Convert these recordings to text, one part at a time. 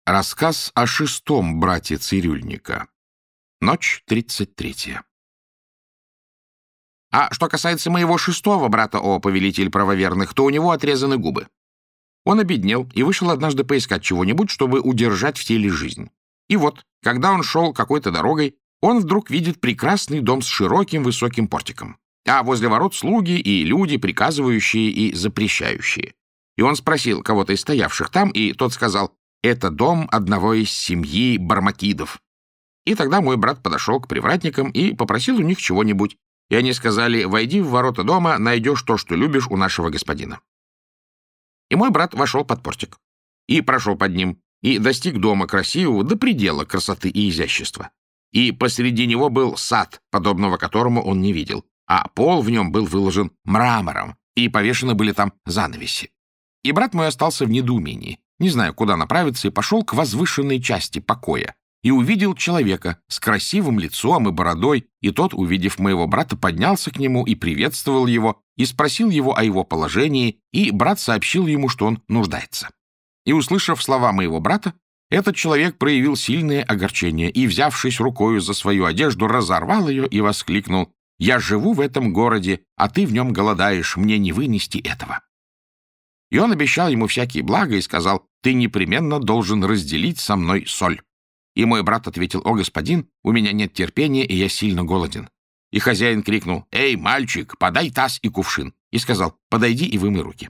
Рассказ о шестом брате цирюльника. Ночь 33-я. А что касается моего шестого брата, о повелитель правоверных, то у него отрезаны губы. Он обеднел и вышел однажды поискать чего-нибудь, чтобы удержать в теле жизнь. И вот, когда он шел какой-то дорогой, он вдруг видит прекрасный дом с широким высоким портиком, а возле ворот слуги и люди, приказывающие и запрещающие. И он спросил кого-то из стоявших там, и тот сказал: «Это дом одного из семьи Бармакидов». И тогда мой брат подошел к привратникам и попросил у них чего-нибудь. И они сказали: «Войди в ворота дома, найдешь то, что любишь у нашего господина». И мой брат вошел под портик и прошел под ним, и достиг дома красивого до предела красоты и изящества. И посреди него был сад, подобного которому он не видел, а пол в нем был выложен мрамором, и повешены были там занавеси. И брат мой остался в недоумении, не знаю, куда направиться, и пошел к возвышенной части покоя, и увидел человека с красивым лицом и бородой, и тот, увидев моего брата, поднялся к нему и приветствовал его, и спросил его о его положении, и брат сообщил ему, что он нуждается. И, услышав слова моего брата, этот человек проявил сильное огорчение и, взявшись рукою за свою одежду, разорвал ее и воскликнул: «Я живу в этом городе, а ты в нем голодаешь, мне не вынести этого». И он обещал ему всякие блага и сказал: «Ты непременно должен разделить со мной соль». И мой брат ответил: «О, господин, у меня нет терпения, и я сильно голоден». И хозяин крикнул: «Эй, мальчик, подай таз и кувшин», и сказал: «Подойди и вымой руки».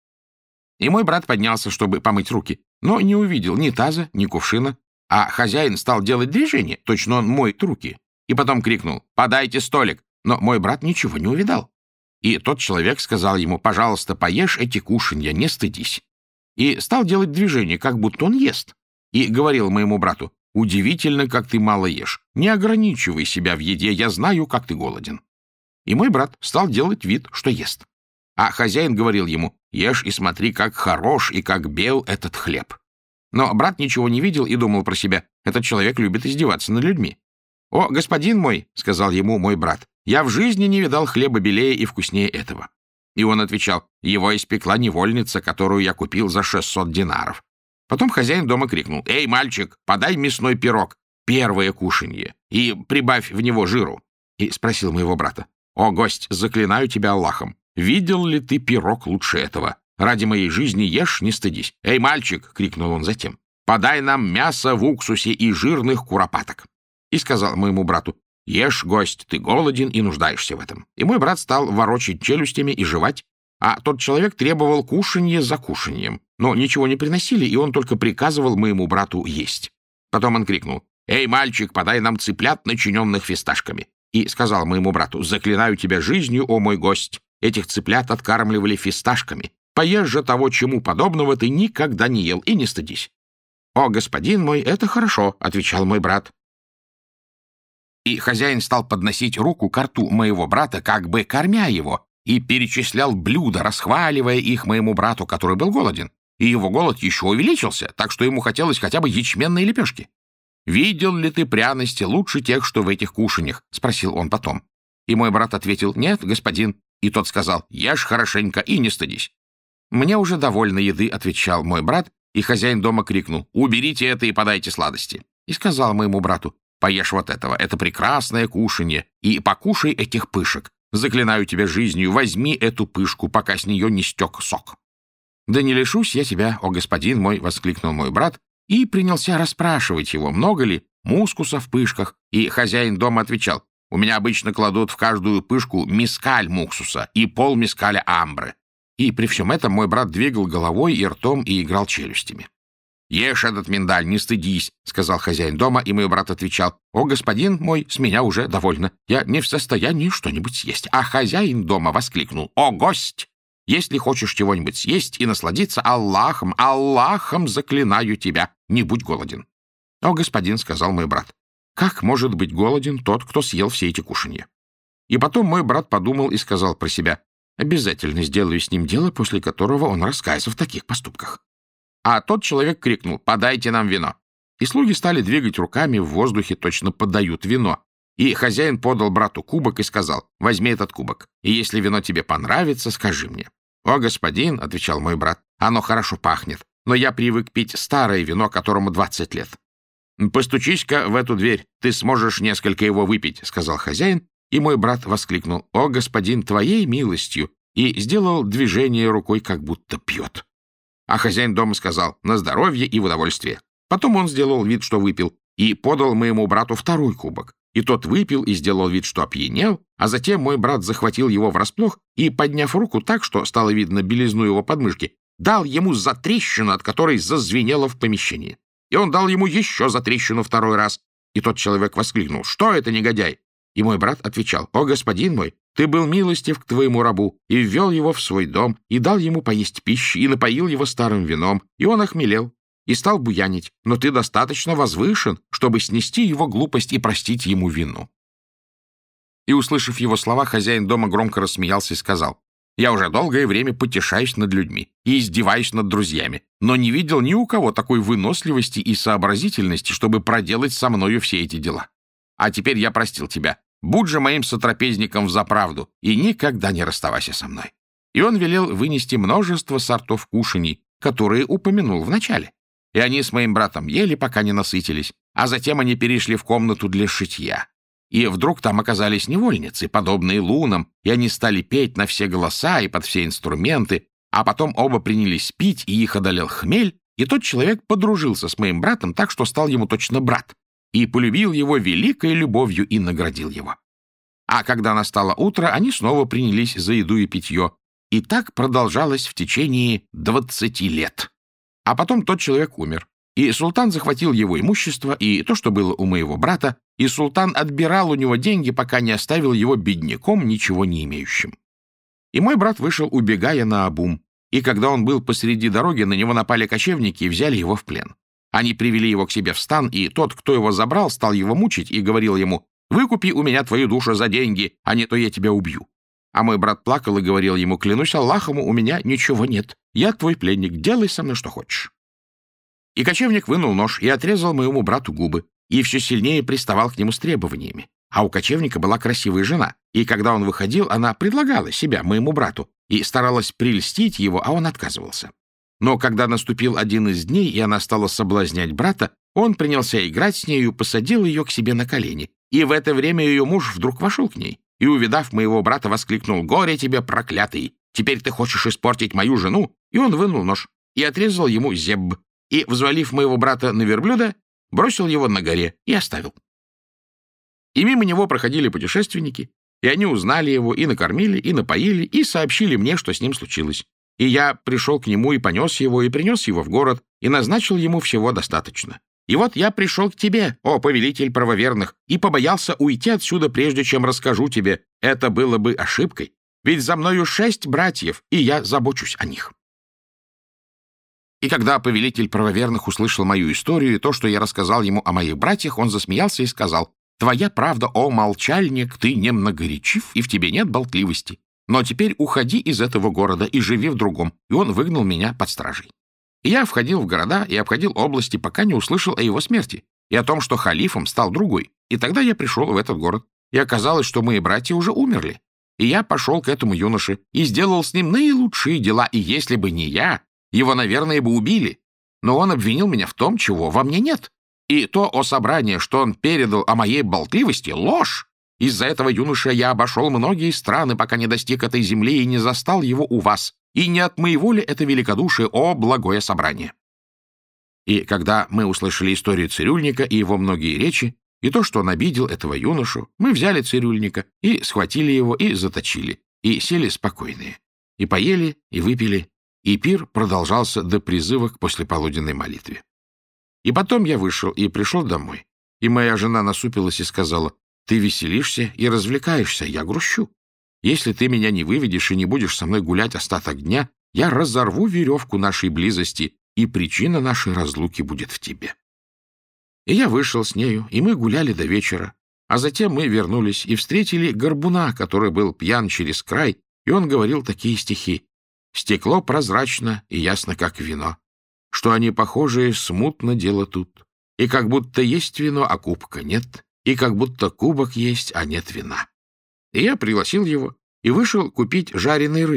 И мой брат поднялся, чтобы помыть руки, но не увидел ни таза, ни кувшина, а хозяин стал делать движение, точно он моет руки, и потом крикнул: «Подайте столик», но мой брат ничего не увидал. И тот человек сказал ему: «Пожалуйста, поешь эти кушанья, не стыдись». И стал делать движение, как будто он ест, и говорил моему брату: «Удивительно, как ты мало ешь. Не ограничивай себя в еде, я знаю, как ты голоден». И мой брат стал делать вид, что ест. А хозяин говорил ему: «Ешь и смотри, как хорош и как бел этот хлеб». Но брат ничего не видел и думал про себя: этот человек любит издеваться над людьми. «О, господин мой, — сказал ему мой брат, — я в жизни не видал хлеба белее и вкуснее этого». И он отвечал: «Его испекла невольница, которую я купил за 600 динаров». Потом хозяин дома крикнул: «Эй, мальчик, подай мясной пирог, первое кушанье, и прибавь в него жиру». И спросил моего брата: «О, гость, заклинаю тебя Аллахом, видел ли ты пирог лучше этого? Ради моей жизни ешь, не стыдись». «Эй, мальчик, — крикнул он затем, — подай нам мясо в уксусе и жирных куропаток». И сказал моему брату: «Ешь, гость, ты голоден и нуждаешься в этом». И мой брат стал ворочать челюстями и жевать, а тот человек требовал кушанье за кушаньем, но ничего не приносили, и он только приказывал моему брату есть. Потом он крикнул: «Эй, мальчик, подай нам цыплят, начиненных фисташками». И сказал моему брату: «Заклинаю тебя жизнью, о мой гость, этих цыплят откармливали фисташками. Поешь же того, чему подобного ты никогда не ел, и не стыдись». «О, господин мой, это хорошо», — отвечал мой брат. И хозяин стал подносить руку к рту моего брата, как бы кормя его, и перечислял блюда, расхваливая их моему брату, который был голоден. И его голод еще увеличился, так что ему хотелось хотя бы ячменные лепешки. «Видел ли ты пряности лучше тех, что в этих кушаньях?» — спросил он потом. И мой брат ответил: «Нет, господин». И тот сказал: «Ешь хорошенько и не стыдись». «Мне уже довольно еды», — отвечал мой брат, и хозяин дома крикнул: «Уберите это и подайте сладости». И сказал моему брату: «Поешь вот этого, это прекрасное кушанье, и покушай этих пышек. Заклинаю тебя жизнью, возьми эту пышку, пока с нее не стек сок». «Да не лишусь я тебя, о господин мой», — воскликнул мой брат, и принялся расспрашивать его, много ли мускуса в пышках, и хозяин дома отвечал: «У меня обычно кладут в каждую пышку мискаль муксуса и полмискаля амбры». И при всем этом мой брат двигал головой и ртом и играл челюстями. «Ешь этот миндаль, не стыдись», — сказал хозяин дома, и мой брат отвечал: «О, господин мой, с меня уже довольно. Я не в состоянии что-нибудь съесть». А хозяин дома воскликнул: «О, гость! Если хочешь чего-нибудь съесть и насладиться Аллахом, Аллахом заклинаю тебя, не будь голоден». «О, господин, — сказал мой брат, — как может быть голоден тот, кто съел все эти кушанья?» И потом мой брат подумал и сказал про себя: «Обязательно сделаю с ним дело, после которого он раскается в таких поступках». А тот человек крикнул: «Подайте нам вино». И слуги стали двигать руками в воздухе, точно подают вино. И хозяин подал брату кубок и сказал: «Возьми этот кубок, и если вино тебе понравится, скажи мне». «О, господин, — отвечал мой брат, — оно хорошо пахнет, но я привык пить старое вино, которому 20 лет. «Постучись-ка в эту дверь, ты сможешь несколько его выпить», — сказал хозяин, и мой брат воскликнул: «О, господин, твоей милостью!» и сделал движение рукой, как будто пьет. А хозяин дома сказал: «На здоровье и в удовольствие». Потом он сделал вид, что выпил, и подал моему брату второй кубок. И тот выпил и сделал вид, что опьянел, а затем мой брат захватил его врасплох и, подняв руку так, что стало видно белизну его подмышки, дал ему затрещину, от которой зазвенело в помещении. И он дал ему еще затрещину второй раз. И тот человек воскликнул: «Что это, негодяй?» И мой брат отвечал: «О, господин мой, ты был милостив к твоему рабу, и ввел его в свой дом, и дал ему поесть пищи, и напоил его старым вином, и он охмелел, и стал буянить, но ты достаточно возвышен, чтобы снести его глупость и простить ему вину». И, услышав его слова, хозяин дома громко рассмеялся и сказал: «Я уже долгое время потешаюсь над людьми и издеваюсь над друзьями, но не видел ни у кого такой выносливости и сообразительности, чтобы проделать со мною все эти дела. А теперь я простил тебя. Будь же моим сотрапезником взаправду и никогда не расставайся со мной». И он велел вынести множество сортов кушаний, которые упомянул вначале. И они с моим братом ели, пока не насытились, а затем они перешли в комнату для шитья. И вдруг там оказались невольницы, подобные лунам, и они стали петь на все голоса и под все инструменты, а потом оба принялись пить, и их одолел хмель, и тот человек подружился с моим братом так, что стал ему точно брат, и полюбил его великой любовью и наградил его. А когда настало утро, они снова принялись за еду и питье, и так продолжалось в течение 20 лет. А потом тот человек умер, и султан захватил его имущество и то, что было у моего брата, и султан отбирал у него деньги, пока не оставил его бедняком, ничего не имеющим. И мой брат вышел, убегая наобум, и когда он был посреди дороги, на него напали кочевники и взяли его в плен. Они привели его к себе в стан, и тот, кто его забрал, стал его мучить и говорил ему: «Выкупи у меня твою душу за деньги, а не то я тебя убью». А мой брат плакал и говорил ему: «Клянусь Аллахом, у меня ничего нет. Я твой пленник, делай со мной что хочешь». И кочевник вынул нож и отрезал моему брату губы, и все сильнее приставал к нему с требованиями. А у кочевника была красивая жена, и когда он выходил, она предлагала себя моему брату и старалась прельстить его, а он отказывался. Но когда наступил один из дней, и она стала соблазнять брата, он принялся играть с нею, посадил ее к себе на колени. И в это время ее муж вдруг вошел к ней, и, увидав моего брата, воскликнул: «Горе тебе, проклятый! Теперь ты хочешь испортить мою жену?» И он вынул нож и отрезал ему зебб, и, взвалив моего брата на верблюда, бросил его на горе и оставил. И мимо него проходили путешественники, и они узнали его, и накормили, и напоили, и сообщили мне, что с ним случилось. И я пришел к нему и понес его, и принес его в город, и назначил ему всего достаточно. И вот я пришел к тебе, о повелитель правоверных, и побоялся уйти отсюда, прежде чем расскажу тебе. Это было бы ошибкой, ведь за мною 6 братьев, и я забочусь о них». И когда повелитель правоверных услышал мою историю и то, что я рассказал ему о моих братьях, он засмеялся и сказал: «Твоя правда, о молчальник, ты не многоречив, и в тебе нет болтливости. Но теперь уходи из этого города и живи в другом». И он выгнал меня под стражей. И я входил в города и обходил области, пока не услышал о его смерти и о том, что халифом стал другой. И тогда я пришел в этот город, и оказалось, что мои братья уже умерли. И я пошел к этому юноше и сделал с ним наилучшие дела, и если бы не я, его, наверное, бы убили. Но он обвинил меня в том, чего во мне нет. И то о собрании, что он передал о моей болтливости, ложь. Из-за этого юноша я обошел многие страны, пока не достиг этой земли и не застал его у вас. И не от моего ли это великодушие, о благое собрание?» И когда мы услышали историю цирюльника и его многие речи, и то, что он обидел этого юношу, мы взяли цирюльника и схватили его и заточили, и сели спокойные, и поели, и выпили, и пир продолжался до призыва к послеполуденной молитве. И потом я вышел и пришел домой, и моя жена насупилась и сказала: «Ты веселишься и развлекаешься, я грущу. Если ты меня не выведешь и не будешь со мной гулять остаток дня, я разорву веревку нашей близости, и причина нашей разлуки будет в тебе». И я вышел с нею, и мы гуляли до вечера, а затем мы вернулись и встретили горбуна, который был пьян через край, и он говорил такие стихи: «Стекло прозрачно и ясно, как вино, что они похожие, смутно дело тут, и как будто есть вино, а кубка нет, и как будто кубок есть, а нет вина». И я пригласил его и вышел купить жареной рыбы,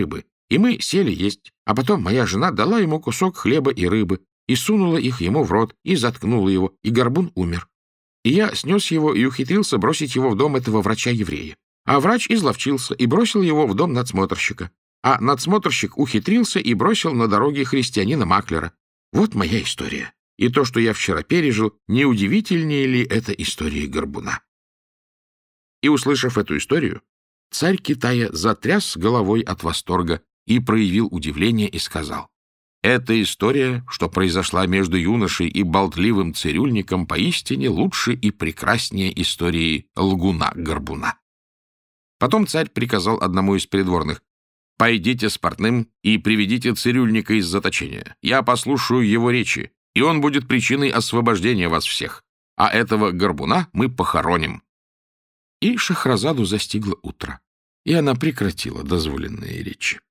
И мы сели есть, а потом моя жена дала ему кусок хлеба и рыбы, и сунула их ему в рот, и заткнула его, и горбун умер. И я снес его и ухитрился бросить его в дом этого врача-еврея. А врач изловчился и бросил его в дом надсмотрщика. А надсмотрщик ухитрился и бросил на дороге христианина-маклера. Вот моя история. И то, что я вчера пережил, не удивительнее ли это история горбуна? И, услышав эту историю, царь Китая затряс головой от восторга и проявил удивление и сказал: «Эта история, что произошла между юношей и болтливым цирюльником, поистине лучше и прекраснее истории лгуна-горбуна». Потом царь приказал одному из придворных: «Пойдите с портным и приведите цирюльника из заточения. Я послушаю его речи, и он будет причиной освобождения вас всех. А этого горбуна мы похороним». И Шахразаду застигло утро, и она прекратила дозволенные речи.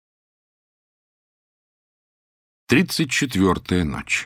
34-я ночь.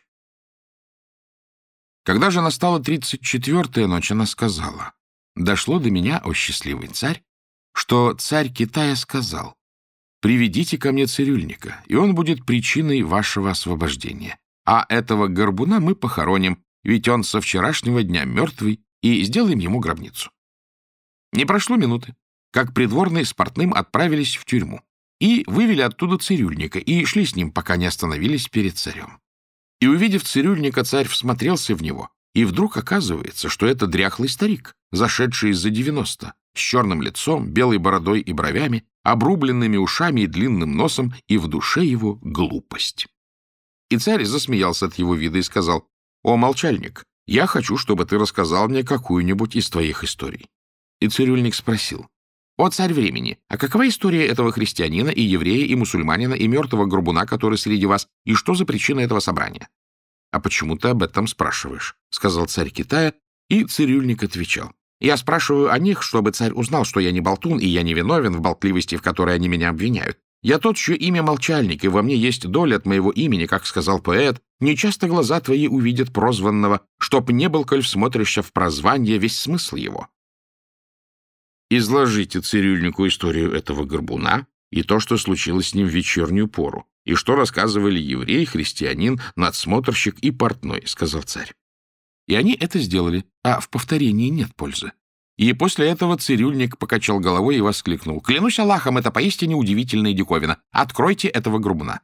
Когда же настала 34-я ночь, она сказала: «Дошло до меня, о счастливый царь, что царь Китая сказал: приведите ко мне цирюльника, и он будет причиной вашего освобождения. А этого горбуна мы похороним, ведь он со вчерашнего дня мертвый, и сделаем ему гробницу». Не прошло минуты, как придворные с портным отправились в тюрьму и вывели оттуда цирюльника, и шли с ним, пока не остановились перед царем. И, увидев цирюльника, царь всмотрелся в него, и вдруг оказывается, что это дряхлый старик, зашедший из-за 90, с черным лицом, белой бородой и бровями, обрубленными ушами и длинным носом, и в душе его глупость. И царь засмеялся от его вида и сказал: «О, молчальник, я хочу, чтобы ты рассказал мне какую-нибудь из твоих историй». И цирюльник спросил: «О, царь времени, а какова история этого христианина и еврея, и мусульманина, и мертвого горбуна, который среди вас, и что за причина этого собрания?» «А почему ты об этом спрашиваешь?» — сказал царь Китая, и цирюльник отвечал: «Я спрашиваю о них, чтобы царь узнал, что я не болтун, и я не виновен в болтливости, в которой они меня обвиняют. Я тот, чье имя молчальник, и во мне есть доля от моего имени, как сказал поэт: нечасто глаза твои увидят прозванного, чтоб не был, коль всмотришься в прозвание, весь смысл его». «Изложите цирюльнику историю этого горбуна и то, что случилось с ним в вечернюю пору, и что рассказывали еврей, христианин, надсмотрщик и портной», — сказал царь. И они это сделали, а в повторении нет пользы. И после этого цирюльник покачал головой и воскликнул: «Клянусь Аллахом, это поистине удивительная диковина. Откройте этого горбуна».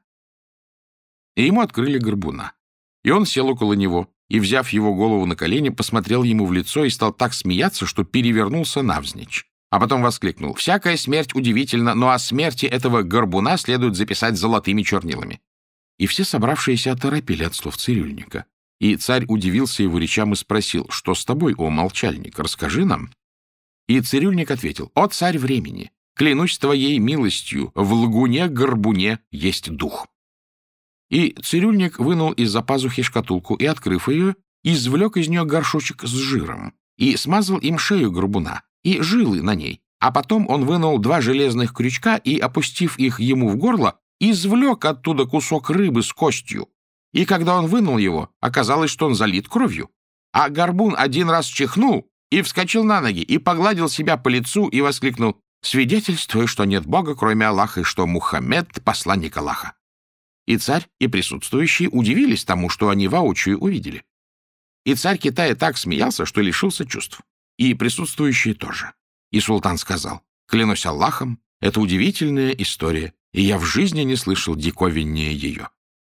И ему открыли горбуна. И он сел около него, и, взяв его голову на колени, посмотрел ему в лицо и стал так смеяться, что перевернулся навзничь. А потом воскликнул: «Всякая смерть удивительна, но о смерти этого горбуна следует записать золотыми чернилами». И все собравшиеся оторопели от слов цирюльника. И царь удивился его речам и спросил: «Что с тобой, о молчальник? Расскажи нам». И цирюльник ответил: «О царь времени, клянусь твоей милостью, в лгуне-горбуне есть дух». И цирюльник вынул из-за пазухи шкатулку и, открыв ее, извлек из нее горшочек с жиром и смазал им шею горбуна и жилы на ней, а потом он вынул 2 железных крючка и, опустив их ему в горло, извлек оттуда кусок рыбы с костью. И когда он вынул его, оказалось, что он залит кровью. А горбун один раз чихнул и вскочил на ноги, и погладил себя по лицу, и воскликнул: «Свидетельствую, что нет Бога, кроме Аллаха, и что Мухаммед — посланник Аллаха». И царь, и присутствующие удивились тому, что они воочию увидели. И царь Китая так смеялся, что лишился чувств. И присутствующие тоже. И султан сказал: «Клянусь Аллахом, это удивительная история, и я в жизни не слышал диковиннее ее».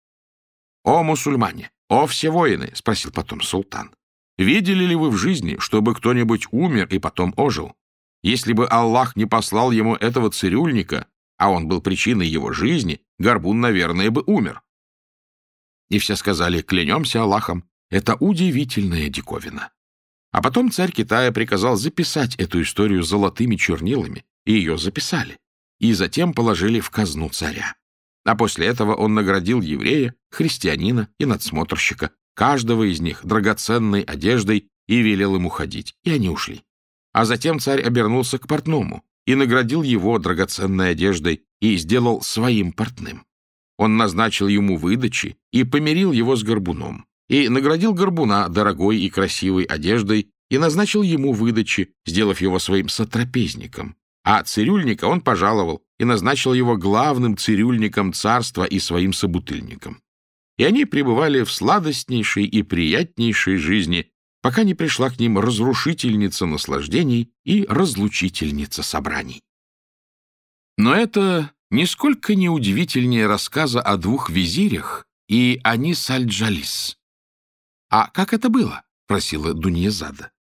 «О мусульмане! О все воины!» — спросил потом султан. «Видели ли вы в жизни, чтобы кто-нибудь умер и потом ожил? Если бы Аллах не послал ему этого цирюльника, а он был причиной его жизни, горбун, наверное, бы умер». И все сказали: «Клянемся Аллахом, это удивительная диковина». А потом царь Китая приказал записать эту историю золотыми чернилами, и ее записали, и затем положили в казну царя. А после этого он наградил еврея, христианина и надсмотрщика, каждого из них драгоценной одеждой, и велел им уходить, и они ушли. А затем царь обернулся к портному и наградил его драгоценной одеждой и сделал своим портным. Он назначил ему выдачи и помирил его с горбуном, и наградил горбуна дорогой и красивой одеждой и назначил ему выдачи, сделав его своим сотрапезником. А цирюльника он пожаловал и назначил его главным цирюльником царства и своим собутыльником. И они пребывали в сладостнейшей и приятнейшей жизни, пока не пришла к ним разрушительница наслаждений и разлучительница собраний. Но это нисколько не удивительнее рассказа о двух визирях и Анис аль-Джалис. — А как это было? — просила Дуньязада.